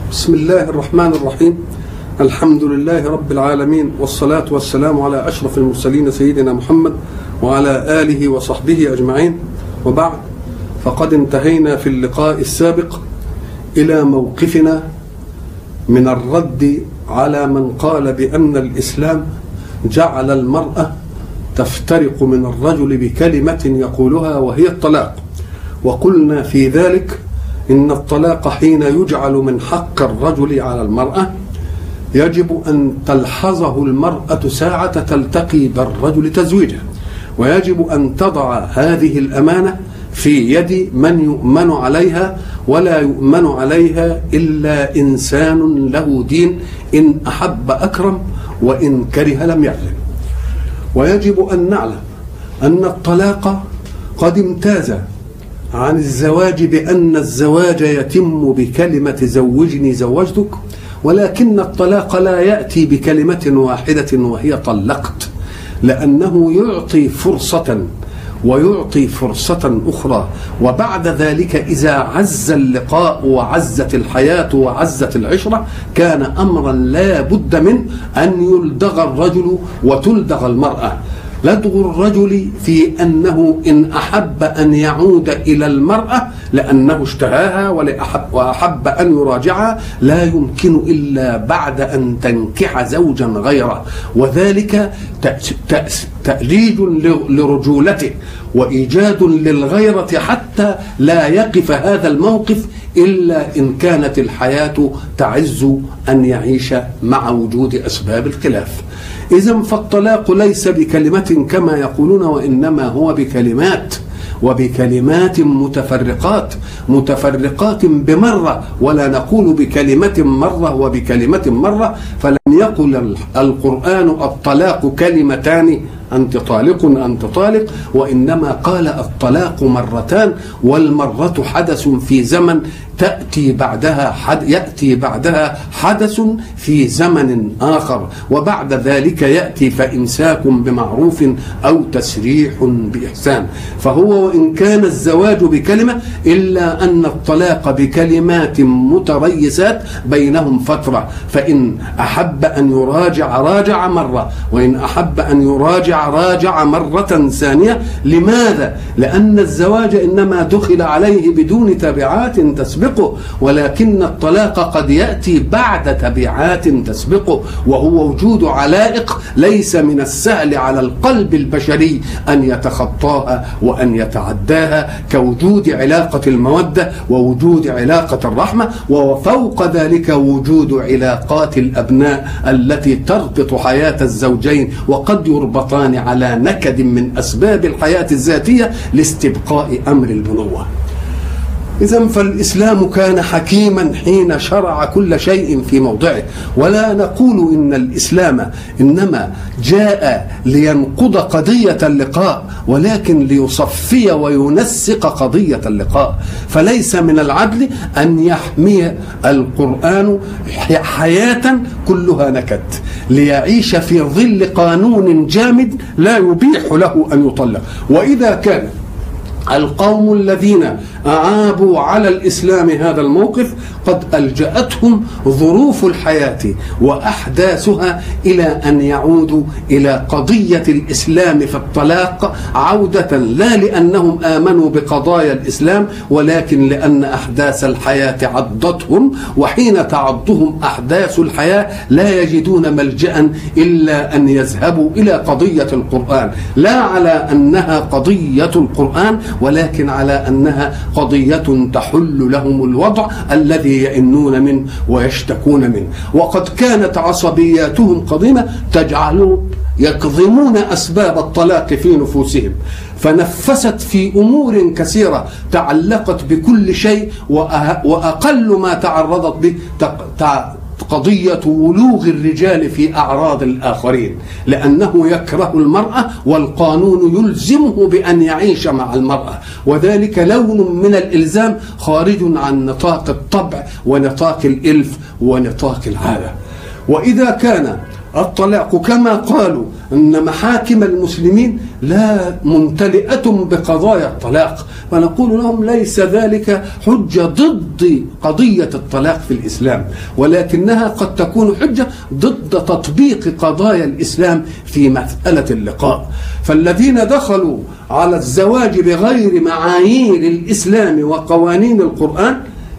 بسم الله الرحمن الرحيم. الحمد لله رب العالمين، والصلاة والسلام على أشرف المرسلين سيدنا محمد وعلى آله وصحبه أجمعين، وبعد، فقد انتهينا في اللقاء السابق إلى موقفنا من الرد على من قال بأن الإسلام جعل المرأة تفترق من الرجل بكلمة يقولها وهي الطلاق. وقلنا في ذلك إن الطلاق حين يجعل من حق الرجل على المرأة يجب أن تلحظه المرأة ساعة تلتقي بالرجل تزويجها، ويجب أن تضع هذه الأمانة في يد من يؤمن عليها، ولا يؤمن عليها إلا إنسان له دين، إن أحب أكرم وإن كره لم يعلم. ويجب أن نعلم أن الطلاق قد امتاز عن الزواج بأن الزواج يتم بكلمة زوجني زوجتك، ولكن الطلاق لا يأتي بكلمة واحدة وهي طلقت، لأنه يعطي فرصة ويعطي فرصة أخرى، وبعد ذلك إذا عز اللقاء وعزت الحياة وعزت العشرة كان أمرا لا بد من أن يلدغ الرجل وتلدغ المرأة. لدغ الرجل في أنه إن أحب أن يعود إلى المرأة لأنه اشتهاها وأحب أن يراجعها لا يمكن إلا بعد أن تنكح زوجا غيره، وذلك تأليج لرجولته وإيجاد للغيرة حتى لا يقف هذا الموقف إلا إن كانت الحياة تعز أن يعيش مع وجود أسباب الخلاف. إذن فالطلاق ليس بكلمة كما يقولون، وإنما هو بكلمات، وبكلمات متفرقات بمرة، ولا نقول بكلمة مرة وبكلمة مرة. فلم يقل القرآن الطلاق كلمتان أنت طالق أنت طالق، وإنما قال الطلاق مرتان، والمرة حدث في زمن يأتي بعدها حدث في زمن آخر، وبعد ذلك يأتي فإمساك بمعروف أو تسريح بإحسان. فهو وإن كان الزواج بكلمة إلا أن الطلاق بكلمات متريسات بينهم فترة، فإن أحب أن يراجع راجع مرة، وإن أحب أن راجع مرة ثانية. لماذا؟ لأن الزواج إنما دخل عليه بدون تبعات تسبقه، ولكن الطلاق قد يأتي بعد تبعات تسبقه، وهو وجود علائق ليس من السهل على القلب البشري أن يتخطاها وأن يتعداها، كوجود علاقة المودة ووجود علاقة الرحمة، وفوق ذلك وجود علاقات الأبناء التي تربط حياة الزوجين، وقد يربطان على نكد من أسباب الحياة الذاتية لاستبقاء أمر البنوة. إذن فالإسلام كان حكيما حين شرع كل شيء في موضعه، ولا نقول إن الإسلام إنما جاء لينقض قضية اللقاء، ولكن ليصفي وينسق قضية اللقاء. فليس من العدل أن يحمي القرآن حياة كلها نكد ليعيش في ظل قانون جامد لا يبيح له أن يطلق. وإذا كان القوم الذين أعابوا على الإسلام هذا الموقف قد ألجأتهم ظروف الحياة وأحداثها إلى أن يعودوا إلى قضية الإسلام في الطلاق عودة، لا لأنهم آمنوا بقضايا الإسلام، ولكن لأن أحداث الحياة عضتهم، وحين تعضهم أحداث الحياة لا يجدون ملجأ إلا أن يذهبوا إلى قضية القرآن، لا على أنها قضية القرآن، ولكن على أنها قضية تحل لهم الوضع الذي يئنون منه ويشتكون منه. وقد كانت عصبياتهم قديمة تجعلهم يكظمون أسباب الطلاق في نفوسهم، فنفست في أمور كثيرة تعلقت بكل شيء، وأقل ما تعرضت به قضية ولوغ الرجال في أعراض الآخرين، لأنه يكره المرأة والقانون يلزمه بأن يعيش مع المرأة، وذلك لون من الإلزام خارج عن نطاق الطبع ونطاق الإلف ونطاق العادة. وإذا كان الطلاق كما قالوا أن محاكم المسلمين لا ممتلئة بقضايا الطلاق، ونقول لهم ليس ذلك حجة ضد قضية الطلاق في الإسلام، ولكنها قد تكون حجة ضد تطبيق قضايا الإسلام في مسألة اللقاء. فالذين دخلوا على الزواج بغير معايير الإسلام وقوانين القرآن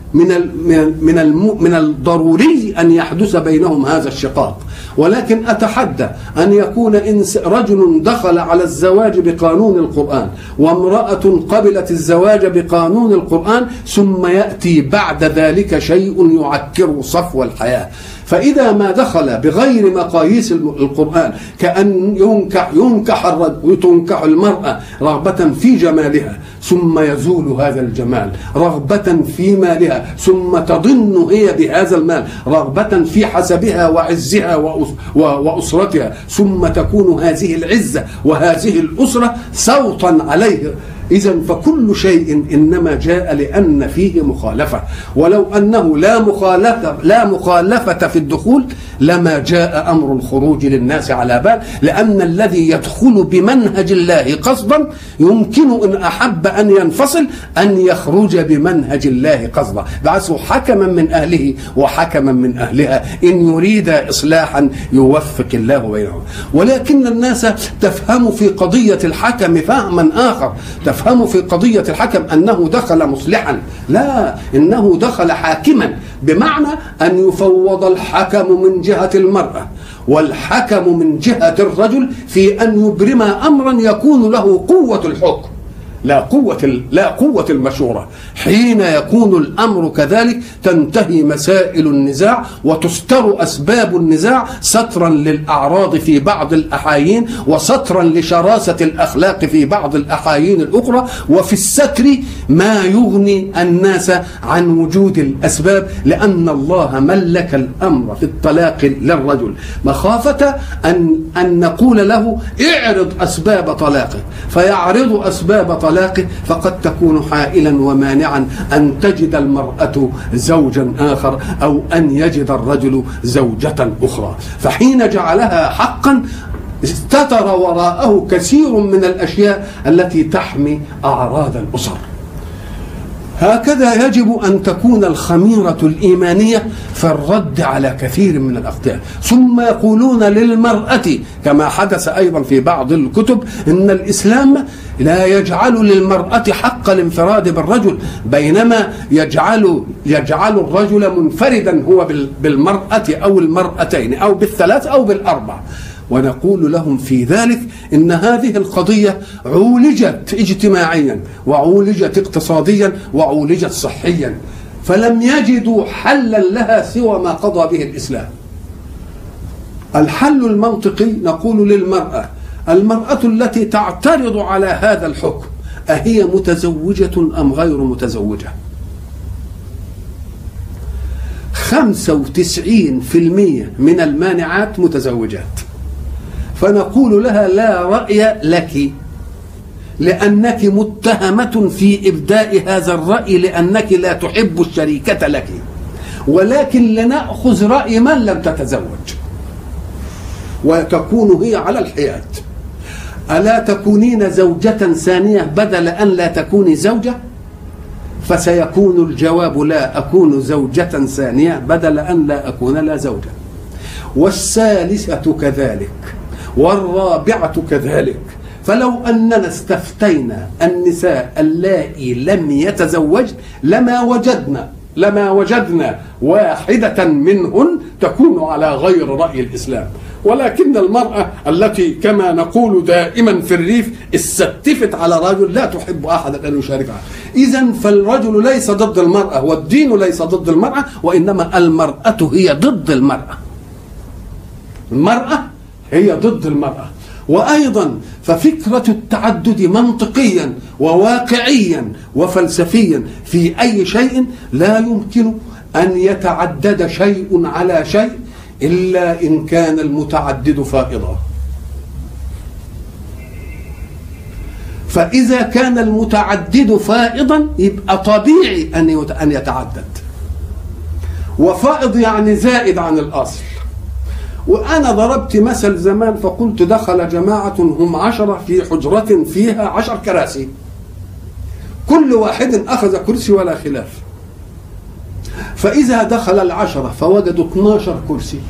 من الضروري أن يحدث بينهم هذا الشقاق، ولكن أتحدى أن يكون رجل دخل على الزواج بقانون القرآن وامرأة قبلت الزواج بقانون القرآن، ثم يأتي بعد ذلك شيء يعكر صفو الحياة. فإذا ما دخل بغير مقاييس القرآن، كأن ينكح الرجل وتنكح المرأة رغبة في جمالها ثم يزول هذا الجمال، رغبة في مالها ثم تضن هي بهذا المال، رغبة في حسبها وعزها وأسرتها، ثم تكون هذه العزة وهذه الأسرة سوطا عليه. إذن فكل شيء إنما جاء لأن فيه مخالفة، ولو أنه لا مخالفة في الدخول لما جاء أمر الخروج للناس على بال، لأن الذي يدخل بمنهج الله قصدا يمكن إن أحب أن ينفصل أن يخرج بمنهج الله قصدا، بعثه حكما من أهله وحكما من أهلها إن يريد إصلاحا يوفق الله بينهم. ولكن الناس تفهم في قضية الحكم فهما آخر، تفهم في قضية الحكم أنه دخل مصلحا، لا، إنه دخل حاكما، بمعنى أن يفوض الحكم من جهة المرأة والحكم من جهة الرجل في أن يبرم أمرا يكون له قوة الحكم لا قوة المشورة. حين يكون الأمر كذلك تنتهي مسائل النزاع وتستر أسباب النزاع سترا للأعراض في بعض الأحايين وسترا لشراسة الأخلاق في بعض الأحايين الأخرى، وفي الستر ما يغني الناس عن وجود الأسباب، لأن الله ملك الأمر في الطلاق للرجل مخافة أن نقول له اعرض أسباب طلاقه، فيعرض أسباب طلاقه فقد تكون حائلا ومانعا أن تجد المرأة زوجا آخر أو أن يجد الرجل زوجة أخرى. فحين جعلها حقا استتر وراءه كثير من الأشياء التي تحمي أعراض الأسر. هكذا يجب أن تكون الخميرة الإيمانية في الرد على كثير من الأخطاء. ثم يقولون للمرأة كما حدث أيضا في بعض الكتب إن الإسلام لا يجعل للمرأة حق الانفراد بالرجل، بينما يجعل الرجل منفردا هو بالمرأة أو المرأتين أو بالثلاث أو بالأربع. ونقول لهم في ذلك إن هذه القضية عولجت اجتماعيا وعولجت اقتصاديا وعولجت صحيا، فلم يجدوا حلا لها سوى ما قضى به الإسلام. الحل المنطقي نقول للمرأة، المرأة التي تعترض على هذا الحكم أهي متزوجة أم غير متزوجة؟ 95% من المانعات متزوجات، فنقول لها لا رأي لك لأنك متهمة في إبداء هذا الرأي لأنك لا تحب الشريكة لك، ولكن لنأخذ رأي من لم تتزوج وتكون هي على الحياد. ألا تكونين زوجة ثانية بدل أن لا تكوني زوجة؟ فسيكون الجواب لا أكون زوجة ثانية بدل أن لا أكون لا زوجة. والثالثة كذلك والرابعة كذلك. فلو أننا استفتينا النساء اللائي لم يتزوجن لما وجدنا واحدة منهن تكون على غير رأي الإسلام. ولكن المرأة التي كما نقول دائما في الريف استتفت على رجل لا تحب أحدا أن يشاركها، إذن فالرجل ليس ضد المرأة والدين ليس ضد المرأة، وإنما المرأة هي ضد المرأة. المرأة هي ضد المرأة. وأيضا ففكرة التعدد منطقيا وواقعيا وفلسفيا في أي شيء لا يمكن أن يتعدد شيء على شيء إلا إن كان المتعدد فائضا. فإذا كان المتعدد فائضا يبقى طبيعي أن يتعدد، وفائض يعني زائد عن الأصل، وأنا ضربت مثل زمان فقلت دخل جماعة هم 10 في حجرة فيها 10 كراسي، كل واحد أخذ كرسي ولا خلاف، فإذا دخل 10 فوجدوا 12 كرسي،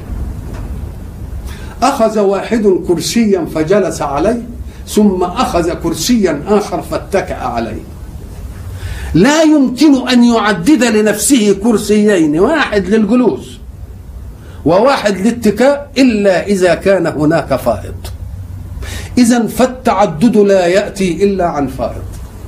أخذ واحد كرسيا فجلس عليه، ثم أخذ كرسيا آخر فاتكأ عليه. لا يمكن أن يعدد لنفسه كرسيين، واحد للجلوس وواحد للاتكاء، إلا إذا كان هناك فائض. إذن فالتعدد لا يأتي إلا عن فائض.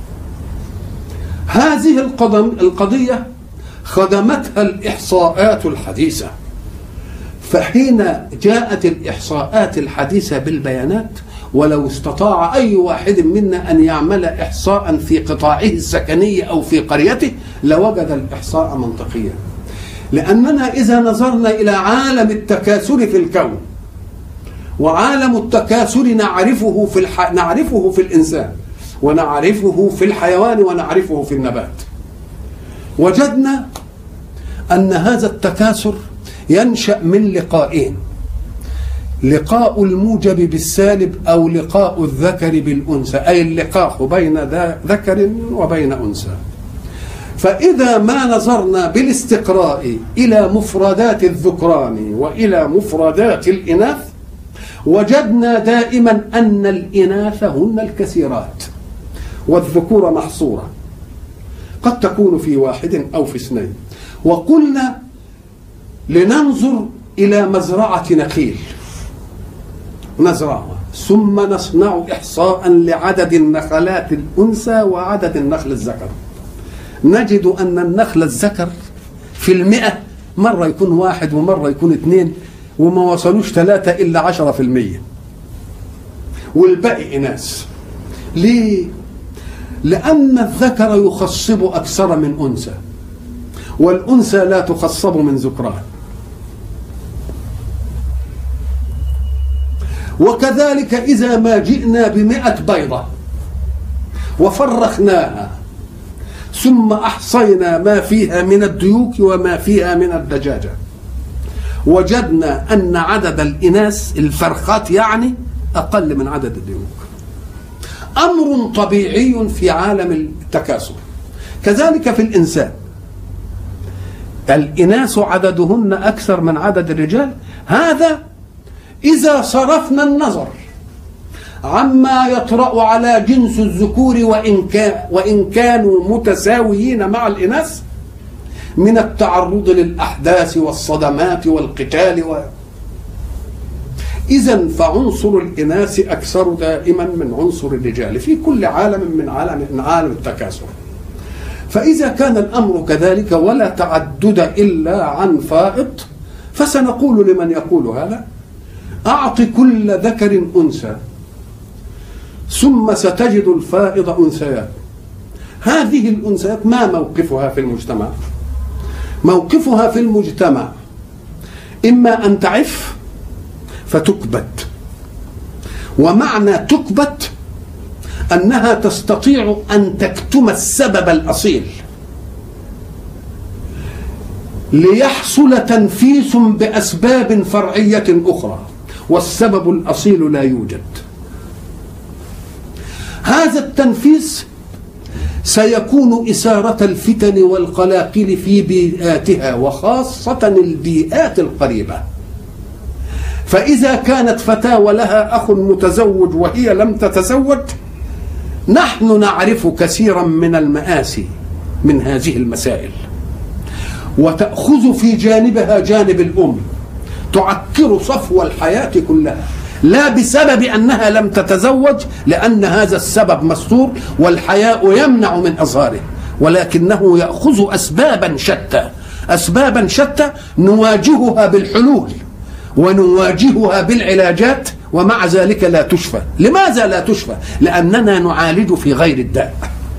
هذه القضية خدمتها الإحصاءات الحديثة، فحين جاءت الإحصاءات الحديثة بالبيانات، ولو استطاع أي واحد منا أن يعمل إحصاء في قطاعه السكني أو في قريته لوجد الإحصاء منطقيا. لأننا إذا نظرنا إلى عالم التكاثر في الكون، وعالم التكاثر نعرفه في الإنسان، ونعرفه في الحيوان، ونعرفه في النبات، وجدنا أن هذا التكاثر ينشأ من لقائين: لقاء الموجب بالسالب، أو لقاء الذكر بالأنثى، أي اللقاء بين ذكر وبين أنثى. فإذا ما نظرنا بالاستقراء إلى مفردات الذكران وإلى مفردات الإناث، وجدنا دائما أن الإناث هن الكثيرات والذكور محصورة، قد تكون في واحد أو في اثنين. وقلنا لننظر إلى مزرعة نخيل، نزرعها ثم نصنع إحصاء لعدد النخلات الأنثى وعدد النخل الذكر، نجد أن النخل الذكر في 100 مرة يكون 1 ومرة يكون 2، وما وصلوش 3 إلا 10%، والباقي إناث. ليه؟ لأن الذكر يخصب أكثر من أنثى، والأنثى لا تخصب من ذكران. وكذلك إذا ما جئنا ب100 بيضة وفرخناها ثم أحصينا ما فيها من الديوك وما فيها من الدجاجة، وجدنا أن عدد الإناث الفرخات يعني أقل من عدد الديوك. أمر طبيعي في عالم التكاثر. كذلك في الإنسان، الإناث عددهن أكثر من عدد الرجال. هذا إذا صرفنا النظر عما يطرأ على جنس الذكور وإن كانوا متساويين مع الإناث من التعرض للأحداث والصدمات والقتال إذن فعنصر الإناث أكثر دائما من عنصر الرجال في كل عالم من عالم التكاثر. فإذا كان الأمر كذلك ولا تعدد إلا عن فائض، فسنقول لمن يقول هذا: أعط كل ذكر أنثى ثم ستجد الفائض أنثيات. هذه الأنثيات ما موقفها في المجتمع؟ موقفها في المجتمع إما أن تعف فتكبت، ومعنى تكبت أنها تستطيع أن تكتم السبب الأصيل ليحصل تنفيس بأسباب فرعية أخرى، والسبب الأصيل لا يوجد. هذا التنفيس سيكون إثارة الفتن والقلاقل في بيئاتها، وخاصة البيئات القريبة. فإذا كانت فتاة ولها أخ متزوج وهي لم تتزوج، نحن نعرف كثيرا من المآسي من هذه المسائل، وتأخذ في جانبها جانب الأم، تعكر صفو الحياة كلها، لا بسبب أنها لم تتزوج، لأن هذا السبب مستور والحياء يمنع من إظهاره، ولكنه يأخذ أسبابا شتى نواجهها بالحلول ونواجهها بالعلاجات، ومع ذلك لا تشفى. لماذا لا تشفى؟ لأننا نعالج في غير الداء.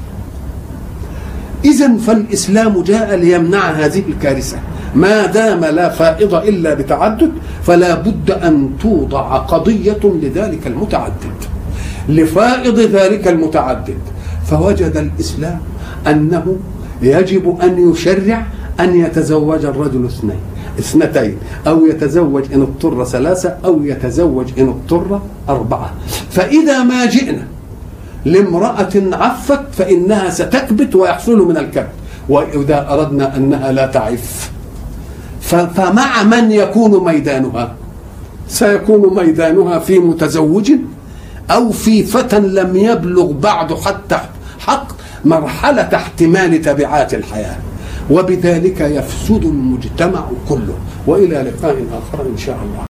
إذن فالإسلام جاء ليمنع هذه الكارثة. ما دام لا فائض إلا بتعدد، فلا بد أن توضع قضية لذلك المتعدد، لفائض ذلك المتعدد. فوجد الإسلام أنه يجب أن يشرع أن يتزوج الرجل اثنتين، أو يتزوج إن اضطر 3، أو يتزوج إن اضطر 4. فإذا ما جئنا لامرأة عفت فإنها ستكبت ويحصل من الكبت، وإذا أردنا أنها لا تعف فمع من يكون ميدانها؟ سيكون ميدانها في متزوج أو في فتى لم يبلغ بعد حتى حق مرحلة احتمال تبعات الحياة، وبذلك يفسد المجتمع كله. وإلى لقاء آخر إن شاء الله.